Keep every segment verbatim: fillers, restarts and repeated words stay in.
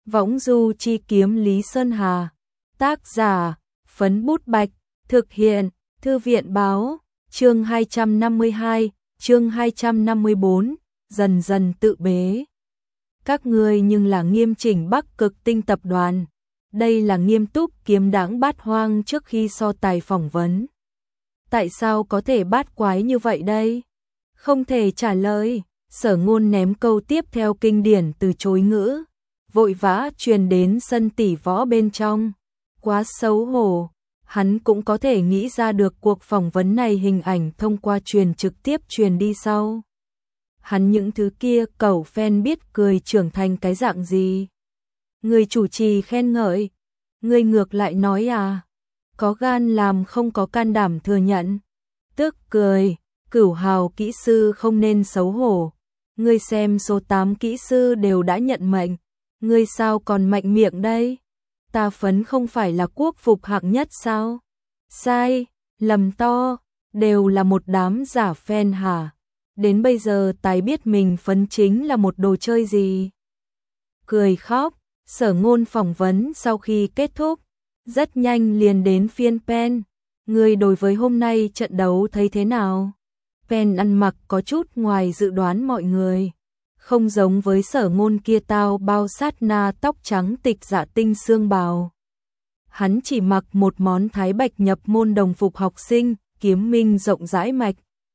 Võng du chi kiếm Lý Sơn Hà. Tác giả, Phấn Bút Bạch. Thực hiện, Thư viện Báo. Chương hai trăm năm mươi hai, chương hai trăm năm mươi bốn, dần dần tự bế. Các ngươi nhưng là Nghiêm Chỉnh Bắc Cực Tinh tập đoàn. Đây là nghiêm túc kiếm đãng bát hoang trước khi so tài phỏng vấn. Tại sao có thể bát quái như vậy đây? Không thể trả lời. Sở Ngôn ném câu tiếp theo kinh điển từ chối ngữ, vội vã truyền đến sân tỷ võ bên trong. Quá xấu hổ. Hắn cũng có thể nghĩ ra được cuộc phỏng vấn này hình ảnh thông qua truyền trực tiếp truyền đi sau. Hắn những thứ kia cẩu fan biết cười trưởng thành cái dạng gì. Người chủ trì khen ngợi. Người ngược lại nói à? Có gan làm không có can đảm thừa nhận. Tức cười. Cửu hào kỹ sư không nên xấu hổ. Ngươi xem số tám kỹ sư đều đã nhận mệnh. Ngươi sao còn mạnh miệng đây? Ta Phấn không phải là quốc phục hạng nhất sao? Sai, lầm to, đều là một đám giả fan hả? Đến bây giờ tài biết mình Phấn chính là một đồ chơi gì? Cười khóc. Sở Ngôn phỏng vấn sau khi kết thúc, rất nhanh liền đến phiên Pen. Người đối với hôm nay trận đấu thấy thế nào? Pen ăn mặc có chút ngoài dự đoán mọi người. Không giống với Sở Ngôn kia tao bao sát na tóc trắng tịch dạ tinh xương bào. Hắn chỉ mặc một món thái bạch nhập môn đồng phục học sinh, kiếm minh rộng rãi mạch.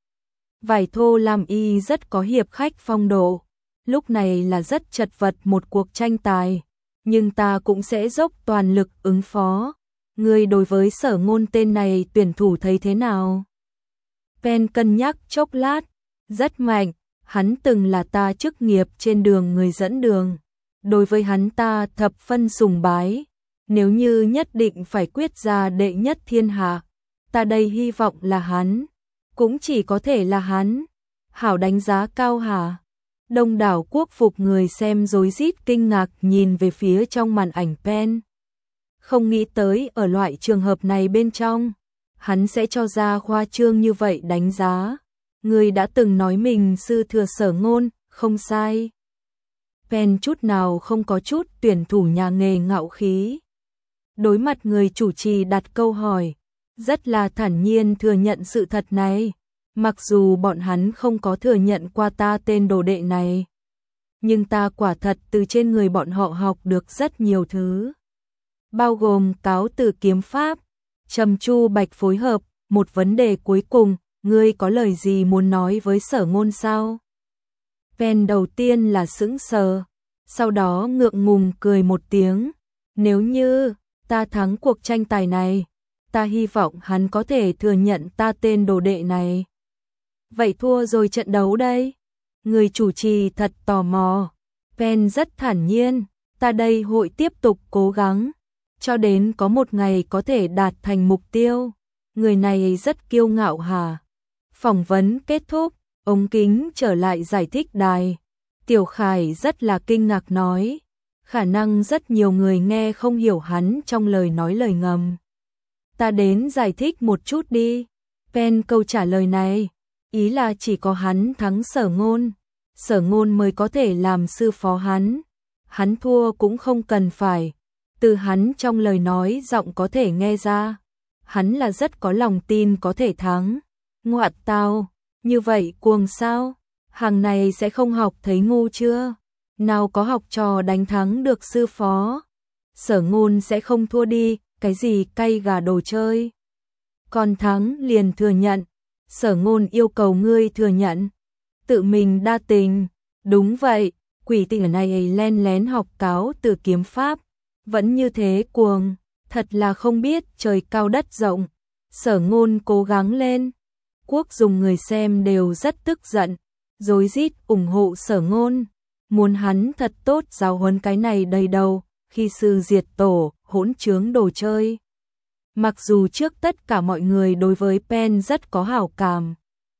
Vải thô làm y rất có hiệp khách phong độ. Lúc này là rất chật vật một cuộc tranh tài, nhưng ta cũng sẽ dốc toàn lực ứng phó. Người đối với Sở Ngôn tên này tuyển thủ thấy thế nào? Pen cân nhắc chốc lát, rất mạnh. Hắn từng là ta chức nghiệp trên đường người dẫn đường. Đối với hắn ta thập phân sùng bái. Nếu như nhất định phải quyết ra đệ nhất thiên hạ, ta đây hy vọng là hắn. Cũng chỉ có thể là hắn. Hảo đánh giá cao hả? Đông đảo quốc phục người xem rối rít kinh ngạc nhìn về phía trong màn ảnh Pen. Không nghĩ tới ở loại trường hợp này bên trong, hắn sẽ cho ra khoa trương như vậy đánh giá. Người đã từng nói mình sư thừa Sở Ngôn, không sai. Pen chút nào không có chút tuyển thủ nhà nghề ngạo khí. Đối mặt người chủ trì đặt câu hỏi, rất là thản nhiên thừa nhận sự thật này. Mặc dù bọn hắn không có thừa nhận qua ta tên đồ đệ này, nhưng ta quả thật từ trên người bọn họ học được rất nhiều thứ. Bao gồm cáo từ kiếm pháp, trầm chu bạch phối hợp. Một vấn đề cuối cùng, ngươi có lời gì muốn nói với Sở Ngôn sao? Pen đầu tiên là sững sờ, sau đó ngượng ngùng cười một tiếng. Nếu như ta thắng cuộc tranh tài này, ta hy vọng hắn có thể thừa nhận ta tên đồ đệ này. Vậy thua rồi trận đấu đây? Người chủ trì thật tò mò. Pen rất thản nhiên, ta đây hội tiếp tục cố gắng, cho đến có một ngày có thể đạt thành mục tiêu. Người này rất kiêu ngạo hả? Phỏng vấn kết thúc, ống kính trở lại giải thích đài. Tiểu Khải rất là kinh ngạc nói, khả năng rất nhiều người nghe không hiểu hắn trong lời nói lời ngầm. Ta đến giải thích một chút đi. Pen câu trả lời này, ý là chỉ có hắn thắng Sở Ngôn, Sở Ngôn mới có thể làm sư phó hắn. Hắn thua cũng không cần phải. Từ hắn trong lời nói giọng có thể nghe ra, hắn là rất có lòng tin có thể thắng. Ngoạn tao, như vậy cuồng sao? Hàng này sẽ không học thấy ngu chưa? Nào có học trò đánh thắng được sư phó. Sở Ngôn sẽ không thua đi, cái gì cay gà đồ chơi. Còn thắng liền thừa nhận. Sở Ngôn yêu cầu ngươi thừa nhận. Tự mình đa tình. Đúng vậy, quỷ tình ở này len lén học cáo từ kiếm pháp. Vẫn như thế cuồng, thật là không biết trời cao đất rộng. Sở Ngôn cố gắng lên. Quốc dùng người xem đều rất tức giận, rối rít ủng hộ Sở Ngôn, muốn hắn thật tốt giáo huấn cái này đầy đầu, khi sư diệt tổ, hỗn trướng đồ chơi. Mặc dù trước tất cả mọi người đối với Pen rất có hảo cảm.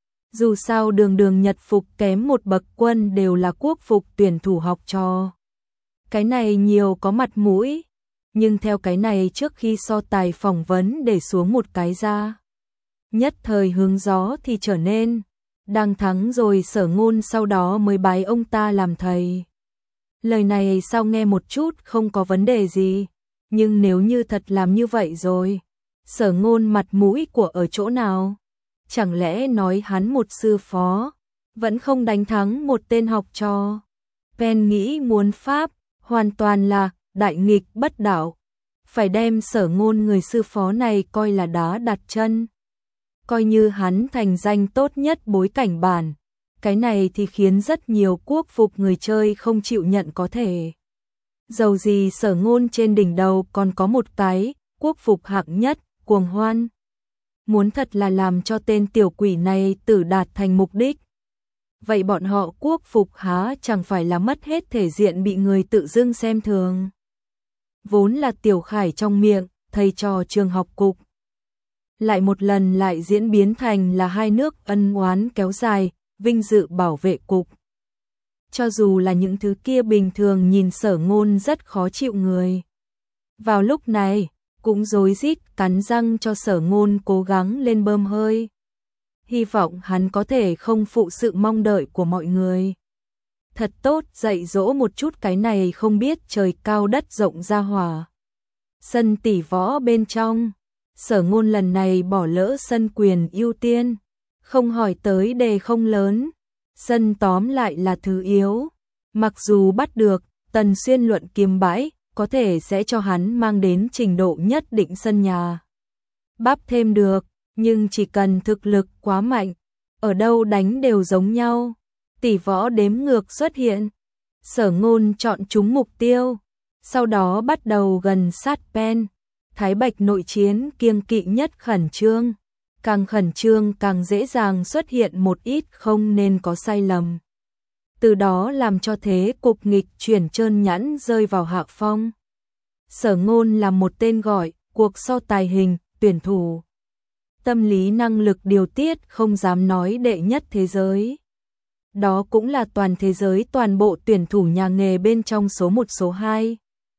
Dù sao đường đường nhật phục kém một bậc quân đều là quốc phục tuyển thủ học trò. Cái này nhiều có mặt mũi, nhưng theo cái này trước khi so tài phỏng vấn để xuống một cái ra. Nhất thời hướng gió thì trở nên, đang thắng rồi Sở Ngôn sau đó mới bái ông ta làm thầy. Lời này sao nghe một chút không có vấn đề gì, nhưng nếu như thật làm như vậy rồi, Sở Ngôn mặt mũi của ở chỗ nào? Chẳng lẽ nói hắn một sư phó, vẫn không đánh thắng một tên học trò? Pen nghĩ muốn pháp, hoàn toàn là đại nghịch bất đạo, phải đem Sở Ngôn người sư phó này coi là đá đặt chân. Coi như hắn thành danh tốt nhất bối cảnh bản, cái này thì khiến rất nhiều quốc phục người chơi không chịu nhận có thể. Dầu gì Sở Ngôn trên đỉnh đầu còn có một cái quốc phục hạng nhất, Cuồng Hoan. Muốn thật là làm cho tên tiểu quỷ này tử đạt thành mục đích. Vậy bọn họ quốc phục há chẳng phải là mất hết thể diện bị người tự dưng xem thường. Vốn là Tiểu Khải trong miệng, thầy trò trường học cục. Lại một lần lại diễn biến thành là hai nước ân oán kéo dài, vinh dự bảo vệ cục. Cho dù là những thứ kia bình thường nhìn Sở Ngôn rất khó chịu người. Vào lúc này, cũng rối rít cắn răng cho Sở Ngôn cố gắng lên bơm hơi. Hy vọng hắn có thể không phụ sự mong đợi của mọi người. Thật tốt dạy dỗ một chút cái này không biết trời cao đất rộng ra hỏa. Sân tỷ võ bên trong, Sở Ngôn lần này bỏ lỡ sân quyền ưu tiên, không hỏi tới đề không lớn. Sân tóm lại là thứ yếu. Mặc dù bắt được, Tần Xuyên luận kiếm bãi, có thể sẽ cho hắn mang đến trình độ nhất định sân nhà. Bắp thêm được, nhưng chỉ cần thực lực quá mạnh, ở đâu đánh đều giống nhau. Tỷ võ đếm ngược xuất hiện. Sở Ngôn chọn trúng mục tiêu, sau đó bắt đầu gần sát pen. Thái Bạch nội chiến kiêng kỵ nhất khẩn trương. Càng khẩn trương càng dễ dàng xuất hiện một ít không nên có sai lầm. Từ đó làm cho thế cục nghịch chuyển trơn nhẵn rơi vào hạ phong. Sở Ngôn là một tên gọi, cuộc so tài hình, tuyển thủ. Tâm lý năng lực điều tiết không dám nói đệ nhất thế giới. Đó cũng là toàn thế giới toàn bộ tuyển thủ nhà nghề bên trong số một số hai.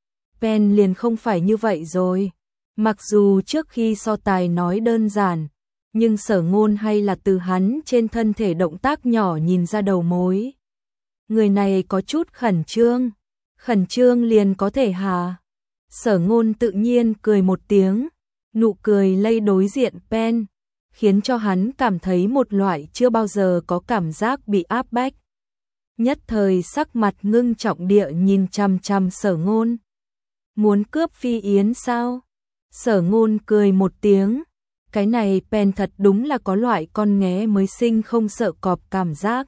Pen liền không phải như vậy rồi. Mặc dù trước khi so tài nói đơn giản, nhưng Sở Ngôn hay là từ hắn trên thân thể động tác nhỏ nhìn ra đầu mối. Người này có chút khẩn trương, khẩn trương liền có thể hà. Sở Ngôn tự nhiên cười một tiếng, nụ cười lây đối diện pen, khiến cho hắn cảm thấy một loại chưa bao giờ có cảm giác bị áp bách. Nhất thời sắc mặt ngưng trọng địa nhìn chằm chằm Sở Ngôn. Muốn cướp Phi Yến sao? Sở Ngôn cười một tiếng. Cái này pen thật đúng là có loại con nghé mới sinh không sợ cọp cảm giác.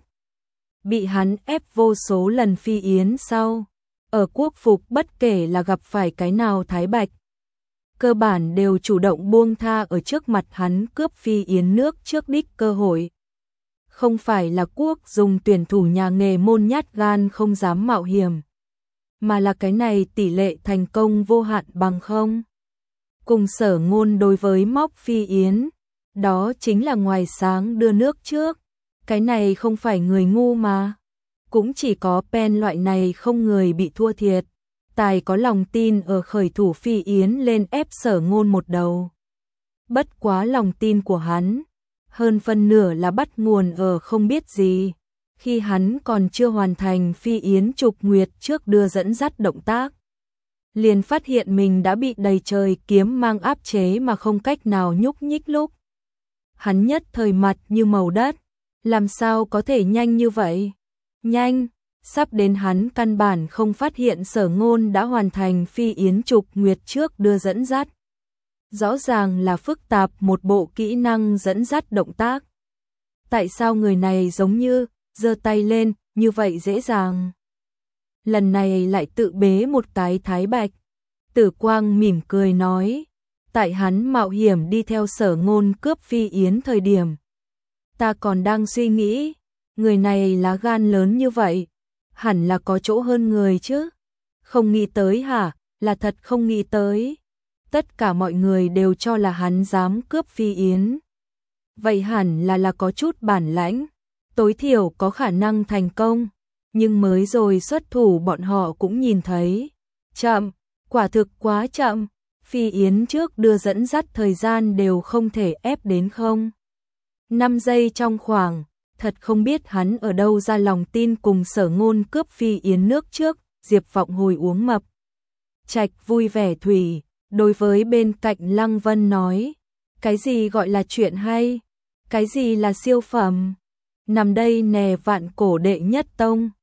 Bị hắn ép vô số lần Phi Yến sau. Ở quốc phục bất kể là gặp phải cái nào Thái Bạch, cơ bản đều chủ động buông tha ở trước mặt hắn cướp Phi Yến nước trước đích cơ hội. Không phải là quốc dùng tuyển thủ nhà nghề môn nhát gan không dám mạo hiểm, mà là cái này tỷ lệ thành công vô hạn bằng không. Cùng Sở Ngôn đối với móc Phi Yến, đó chính là ngoài sáng đưa nước trước. Cái này không phải người ngu mà. Cũng chỉ có pen loại này không người bị thua thiệt. Tài có lòng tin ở khởi thủ Phi Yến lên ép Sở Ngôn một đầu. Bất quá lòng tin của hắn, hơn phân nửa là bắt nguồn ở không biết gì. Khi hắn còn chưa hoàn thành Phi Yến trục nguyệt trước đưa dẫn dắt động tác, liền phát hiện mình đã bị đầy trời kiếm mang áp chế mà không cách nào nhúc nhích lúc. Hắn nhất thời mặt như màu đất, làm sao có thể nhanh như vậy? Nhanh, sắp đến hắn căn bản không phát hiện Sở Ngôn đã hoàn thành Phi Yến trục nguyệt trước đưa dẫn dắt. Rõ ràng là phức tạp một bộ kỹ năng dẫn dắt động tác. Tại sao người này giống như giơ tay lên như vậy dễ dàng? Lần này lại tự bế một cái Thái Bạch. Tử Quang mỉm cười nói, tại hắn mạo hiểm đi theo Sở Ngôn cướp Phi Yến thời điểm, ta còn đang suy nghĩ, người này lá gan lớn như vậy, hẳn là có chỗ hơn người chứ. Không nghĩ tới hả? Là thật không nghĩ tới. Tất cả mọi người đều cho là hắn dám cướp Phi Yến. Vậy hẳn là là có chút bản lãnh, tối thiểu có khả năng thành công. Nhưng mới rồi xuất thủ bọn họ cũng nhìn thấy. Chậm, quả thực quá chậm. Phi Yến trước đưa dẫn dắt thời gian đều không thể ép đến không. năm giây trong khoảng, thật không biết hắn ở đâu ra lòng tin cùng Sở Ngôn cướp Phi Yến nước trước, Diệp Vọng Hồi uống mập. Trạch vui vẻ thủy, đối với bên cạnh Lăng Vân nói, cái gì gọi là chuyện hay, cái gì là siêu phẩm, nằm đây nè vạn cổ đệ nhất tông.